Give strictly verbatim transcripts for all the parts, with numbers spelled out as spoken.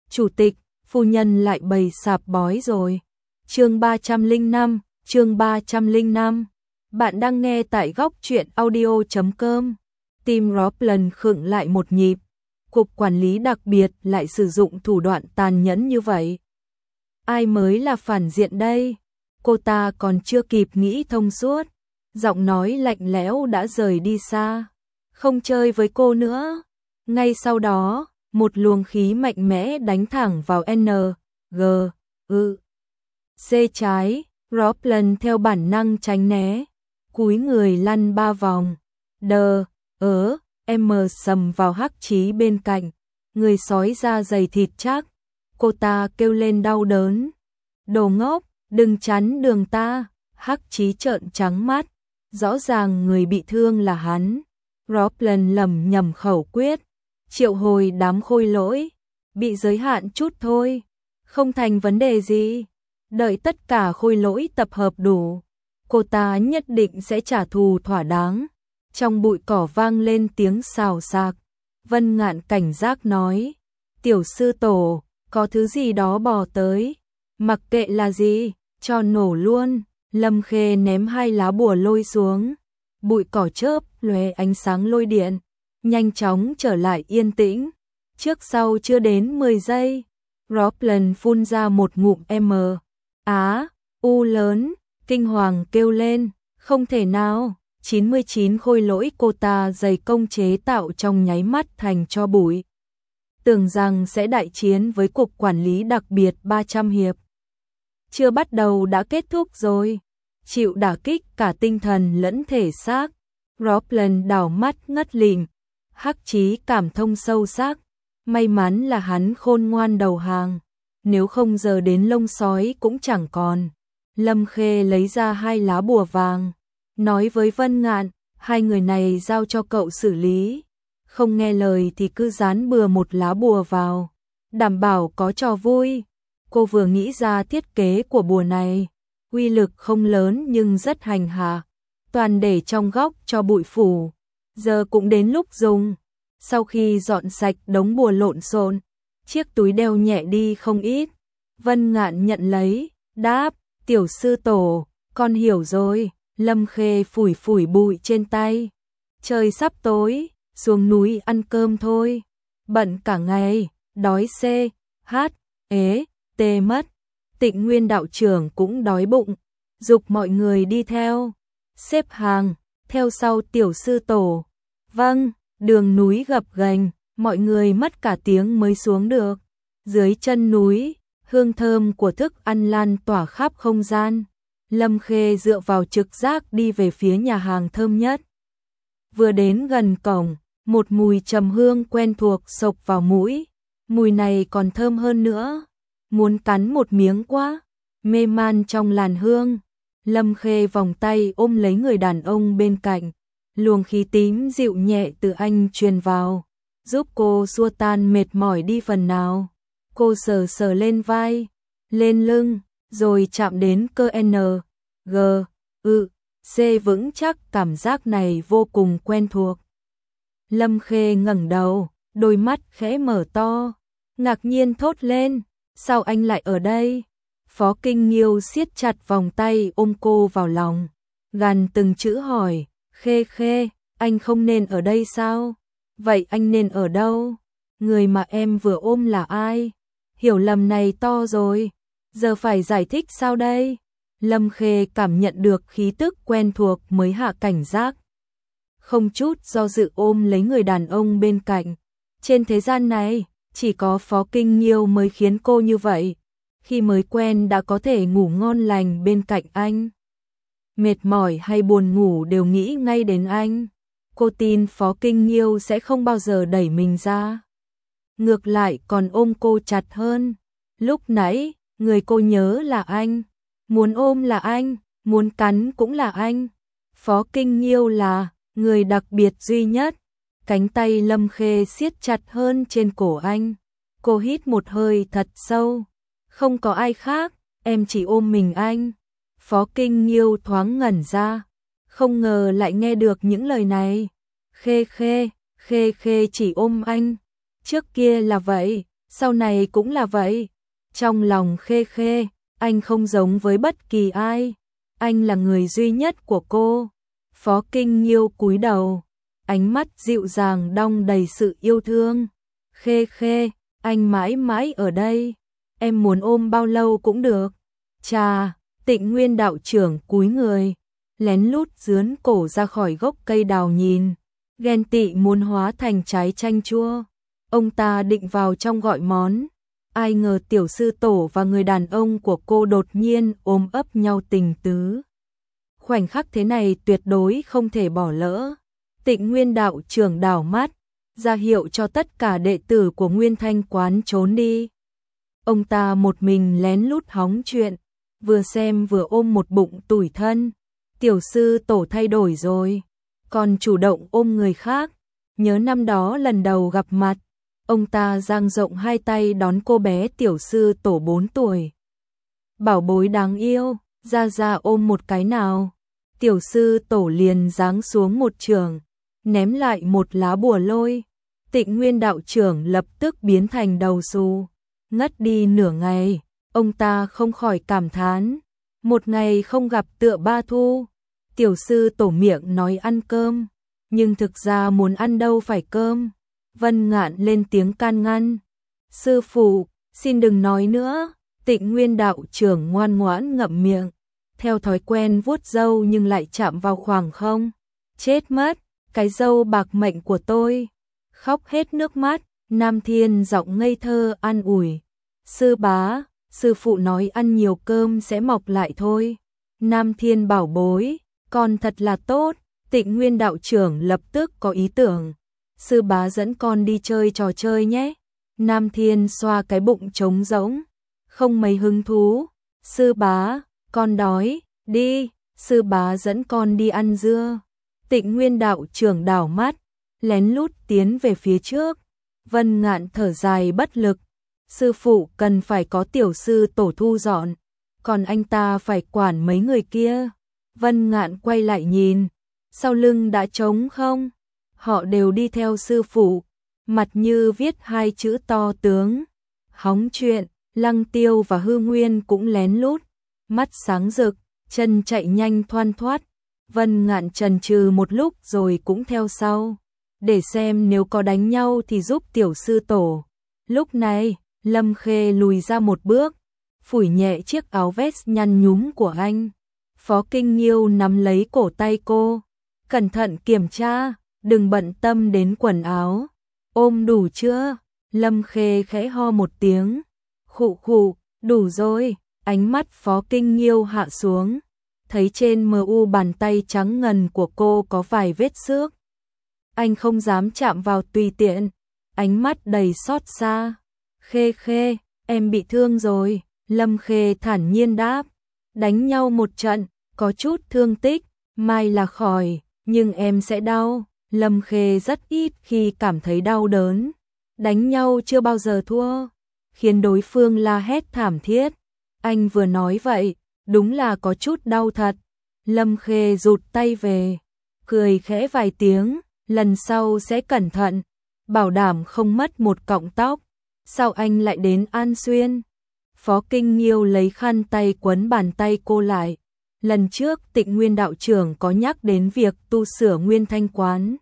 Chủ tịch, phu nhân lại bày sạp bói rồi. Chương ba trăm lẻ năm, chương ba trăm lẻ năm. Bạn đang nghe tại góc truyện audio chấm com. Tim Robin khựng lại một nhịp. Cục quản lý đặc biệt lại sử dụng thủ đoạn tàn nhẫn như vậy. Ai mới là phản diện đây? Cô ta còn chưa kịp nghĩ thông suốt, giọng nói lạnh lẽo đã rời đi xa. Không chơi với cô nữa. Ngay sau đó, một luồng khí mạnh mẽ đánh thẳng vào N, G, U, C trái. Robin theo bản năng tránh né, cúi người lăn ba vòng. Đờ, ớ, M sầm vào Hắc Chí bên cạnh, người sói da dày thịt chắc. Cô ta kêu lên đau đớn. Đồ ngốc, đừng chắn đường ta. Hắc Chí trợn trắng mắt, rõ ràng người bị thương là hắn. Robin lẩm nhẩm khẩu quyết, triệu hồi đám khôi lỗi, bị giới hạn chút thôi, không thành vấn đề gì. Đợi tất cả khôi lỗi tập hợp đủ, cô ta nhất định sẽ trả thù thỏa đáng. Trong bụi cỏ vang lên tiếng xào xạc. Vân Ngạn cảnh giác nói, tiểu sư tổ, có thứ gì đó bò tới. Mặc kệ là gì, cho nổ luôn. Lâm Khê ném hai lá bùa lôi xuống. Bụi cỏ chớp lóe ánh sáng lôi điện, nhanh chóng trở lại yên tĩnh. Trước sau chưa đến mười giây, Robin phun ra một ngụm M. Á, U lớn, kinh hoàng kêu lên, không thể nào. chín mươi chín khôi lỗi cô ta dày công chế tạo trong nháy mắt thành tro bụi. Tưởng rằng sẽ đại chiến với cục quản lý đặc biệt ba trăm hiệp. Chưa bắt đầu đã kết thúc rồi. Chịu đả kích cả tinh thần lẫn thể xác, Robin đảo mắt ngất lịm. Hắc Chí cảm thông sâu sắc, may mắn là hắn khôn ngoan đầu hàng, nếu không giờ đến lông sói cũng chẳng còn. Lâm Khê lấy ra hai lá bùa vàng, nói với Vân Ngạn, hai người này giao cho cậu xử lý, không nghe lời thì cứ dán bừa một lá bùa vào, đảm bảo có trò vui. Cô vừa nghĩ ra thiết kế của bùa này, uy lực không lớn nhưng rất hành hạ, toàn để trong góc cho bụi phủ, giờ cũng đến lúc dùng. Sau khi dọn sạch đống bùa lộn xộn, chiếc túi đeo nhẹ đi không ít. Vân Ngạn nhận lấy, đáp, tiểu sư tổ, con hiểu rồi. Lâm Khê phủi phủi bụi trên tay. Trời sắp tối, xuống núi ăn cơm thôi. Bận cả ngày, đói C, H, ế, T mất. Tịnh Nguyên đạo trưởng cũng đói bụng, giục mọi người đi theo. Xếp hàng, theo sau tiểu sư tổ. Vâng, đường núi gập ghềnh, mọi người mất cả tiếng mới xuống được. Dưới chân núi, hương thơm của thức ăn lan tỏa khắp không gian. Lâm Khê dựa vào trực giác đi về phía nhà hàng thơm nhất. Vừa đến gần cổng, một mùi trầm hương quen thuộc xộc vào mũi. Mùi này còn thơm hơn nữa. Muốn cắn một miếng quá. Mê man trong làn hương, Lâm Khê vòng tay ôm lấy người đàn ông bên cạnh. Luồng khí tím dịu nhẹ từ anh truyền vào, giúp cô xua tan mệt mỏi đi phần nào. Cô sờ sờ lên vai, lên lưng, rồi chạm đến cơ N, G, U, C vững chắc. Cảm giác này vô cùng quen thuộc. Lâm Khê ngẩng đầu, đôi mắt khẽ mở to, ngạc nhiên thốt lên, sao anh lại ở đây? Phó Kinh Nghiêu siết chặt vòng tay ôm cô vào lòng, gằn từng chữ hỏi, Khê Khê, anh không nên ở đây sao? Vậy anh nên ở đâu? Người mà em vừa ôm là ai? Hiểu lầm này to rồi, giờ phải giải thích sao đây? Lâm Khê cảm nhận được khí tức quen thuộc mới hạ cảnh giác. Không chút do dự ôm lấy người đàn ông bên cạnh. Trên thế gian này, chỉ có Phó Kinh Nghiêu mới khiến cô như vậy. Khi mới quen đã có thể ngủ ngon lành bên cạnh anh. Mệt mỏi hay buồn ngủ đều nghĩ ngay đến anh. Cô tin Phó Kinh Nghiêu sẽ không bao giờ đẩy mình ra. Ngược lại còn ôm cô chặt hơn. Lúc nãy, người cô nhớ là anh. Muốn ôm là anh, muốn cắn cũng là anh. Phó Kinh Nghiêu là người đặc biệt duy nhất. Cánh tay Lâm Khê siết chặt hơn trên cổ anh. Cô hít một hơi thật sâu. Không có ai khác, em chỉ ôm mình anh. Phó Kinh Nghiêu thoáng ngẩn ra, không ngờ lại nghe được những lời này. Khê Khê, Khê Khê chỉ ôm anh. Trước kia là vậy, sau này cũng là vậy. Trong lòng Khê Khê, anh không giống với bất kỳ ai, anh là người duy nhất của cô. Phó Kinh Nhiêu cúi đầu, ánh mắt dịu dàng đong đầy sự yêu thương. Khê Khê, anh mãi mãi ở đây, em muốn ôm bao lâu cũng được. Chà, Tịnh Nguyên đạo trưởng cúi người, lén lút dướn cổ ra khỏi gốc cây đào nhìn, ghen tị muốn hóa thành trái chanh chua. Ông ta định vào trong gọi món, ai ngờ tiểu sư tổ và người đàn ông của cô đột nhiên ôm ấp nhau tình tứ. Khoảnh khắc thế này tuyệt đối không thể bỏ lỡ. Tịnh Nguyên đạo trưởng đảo mắt, ra hiệu cho tất cả đệ tử của Nguyên Thanh quán trốn đi. Ông ta một mình lén lút hóng chuyện, vừa xem vừa ôm một bụng tủi thân. Tiểu sư tổ thay đổi rồi, còn chủ động ôm người khác. Nhớ năm đó lần đầu gặp mặt, ông ta dang rộng hai tay đón cô bé tiểu sư tổ bốn tuổi. Bảo bối đáng yêu, ra ra ôm một cái nào. Tiểu sư tổ liền giáng xuống một trường, ném lại một lá bùa lôi. Tịnh Nguyên đạo trưởng lập tức biến thành đầu xù, ngất đi nửa ngày. Ông ta không khỏi cảm thán, một ngày không gặp tựa ba thu. Tiểu sư tổ miệng nói ăn cơm, nhưng thực ra muốn ăn đâu phải cơm. Vân Ngạn lên tiếng can ngăn, sư phụ, xin đừng nói nữa. Tịnh Nguyên đạo trưởng ngoan ngoãn ngậm miệng, theo thói quen vuốt râu nhưng lại chạm vào khoảng không. Chết mất, cái râu bạc mệnh của tôi. Khóc hết nước mắt, Nam Thiên giọng ngây thơ an ủi. Sư bá, sư phụ nói ăn nhiều cơm sẽ mọc lại thôi. Nam Thiên bảo bối, con thật là tốt. Tịnh Nguyên đạo trưởng lập tức có ý tưởng. Sư bá dẫn con đi chơi trò chơi nhé. Nam Thiên xoa cái bụng trống rỗng, không mấy hứng thú. Sư bá, con đói, đi. Sư bá dẫn con đi ăn dưa. Tịnh Nguyên đạo trưởng đảo mắt, lén lút tiến về phía trước. Vân Ngạn thở dài bất lực. Sư phụ cần phải có tiểu sư tổ thu dọn, còn anh ta phải quản mấy người kia. Vân Ngạn quay lại nhìn, sau lưng đã trống không? Họ đều đi theo sư phụ, mặt như viết hai chữ to tướng. Hóng chuyện, Lăng Tiêu và Hư Nguyên cũng lén lút, mắt sáng rực, chân chạy nhanh thoăn thoắt. Vân Ngạn chần chừ một lúc rồi cũng theo sau, để xem nếu có đánh nhau thì giúp tiểu sư tổ. Lúc này, Lâm Khê lùi ra một bước, phủi nhẹ chiếc áo vest nhăn nhúm của anh. Phó Kinh Nhiêu nắm lấy cổ tay cô, cẩn thận kiểm tra, đừng bận tâm đến quần áo. Ôm đủ chưa? Lâm Khê khẽ ho một tiếng, khụ khụ, đủ rồi. Ánh mắt Phó Kinh Nhiêu hạ xuống, thấy trên mờ u bàn tay trắng ngần của cô có vài vết xước. Anh không dám chạm vào tùy tiện, ánh mắt đầy xót xa. Khê Khê, em bị thương rồi. Lâm Khê thản nhiên đáp, đánh nhau một trận, có chút thương tích, mai là khỏi, nhưng em sẽ đau. Lâm Khê rất ít khi cảm thấy đau đớn, đánh nhau chưa bao giờ thua, khiến đối phương la hét thảm thiết. Anh vừa nói vậy, đúng là có chút đau thật. Lâm Khê rụt tay về, cười khẽ vài tiếng, lần sau sẽ cẩn thận, bảo đảm không mất một cọng tóc. Sao anh lại đến An Xuyên? Phó Kinh Nhiêu lấy khăn tay quấn bàn tay cô lại. Lần trước Tịnh Nguyên đạo trưởng có nhắc đến việc tu sửa Nguyên Thanh quán.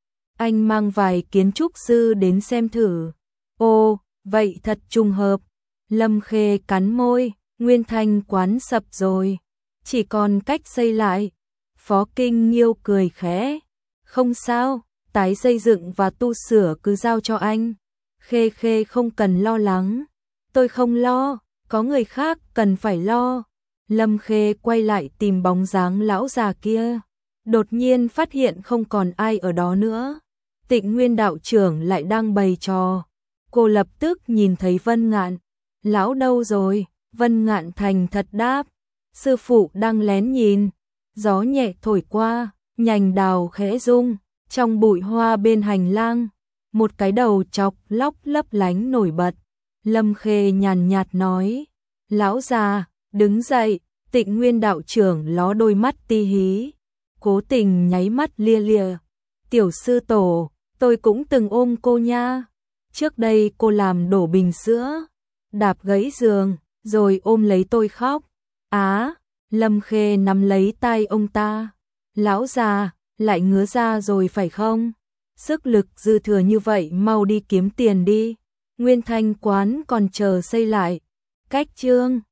Anh mang vài kiến trúc sư đến xem thử. Ồ, vậy thật trùng hợp. Lâm Khê cắn môi, Nguyên Thanh quán sập rồi, chỉ còn cách xây lại. Phó Kinh Nhiêu cười khẽ, không sao, tái xây dựng và tu sửa cứ giao cho anh. Khê Khê không cần lo lắng, tôi không lo, có người khác cần phải lo. Lâm Khê quay lại tìm bóng dáng lão già kia, đột nhiên phát hiện không còn ai ở đó nữa. Tịnh Nguyên đạo trưởng lại đang bày trò. Cô lập tức nhìn thấy Vân Ngạn. Lão đâu rồi? Vân Ngạn thành thật đáp, sư phụ đang lén nhìn. Gió nhẹ thổi qua, nhành đào khẽ rung, trong bụi hoa bên hành lang, một cái đầu chọc lóc lấp lánh nổi bật. Lâm Khê nhàn nhạt nói, lão già, đứng dậy. Tịnh Nguyên đạo trưởng ló đôi mắt ti hí, cố tình nháy mắt lia lịa. Tiểu sư tổ, tôi cũng từng ôm cô nha. Trước đây cô làm đổ bình sữa, đạp gãy giường, rồi ôm lấy tôi khóc. Á, Lâm Khê nắm lấy tay ông ta. Lão già, lại ngứa ra rồi phải không? Sức lực dư thừa như vậy mau đi kiếm tiền đi. Nguyên Thanh quán còn chờ xây lại. Cách chương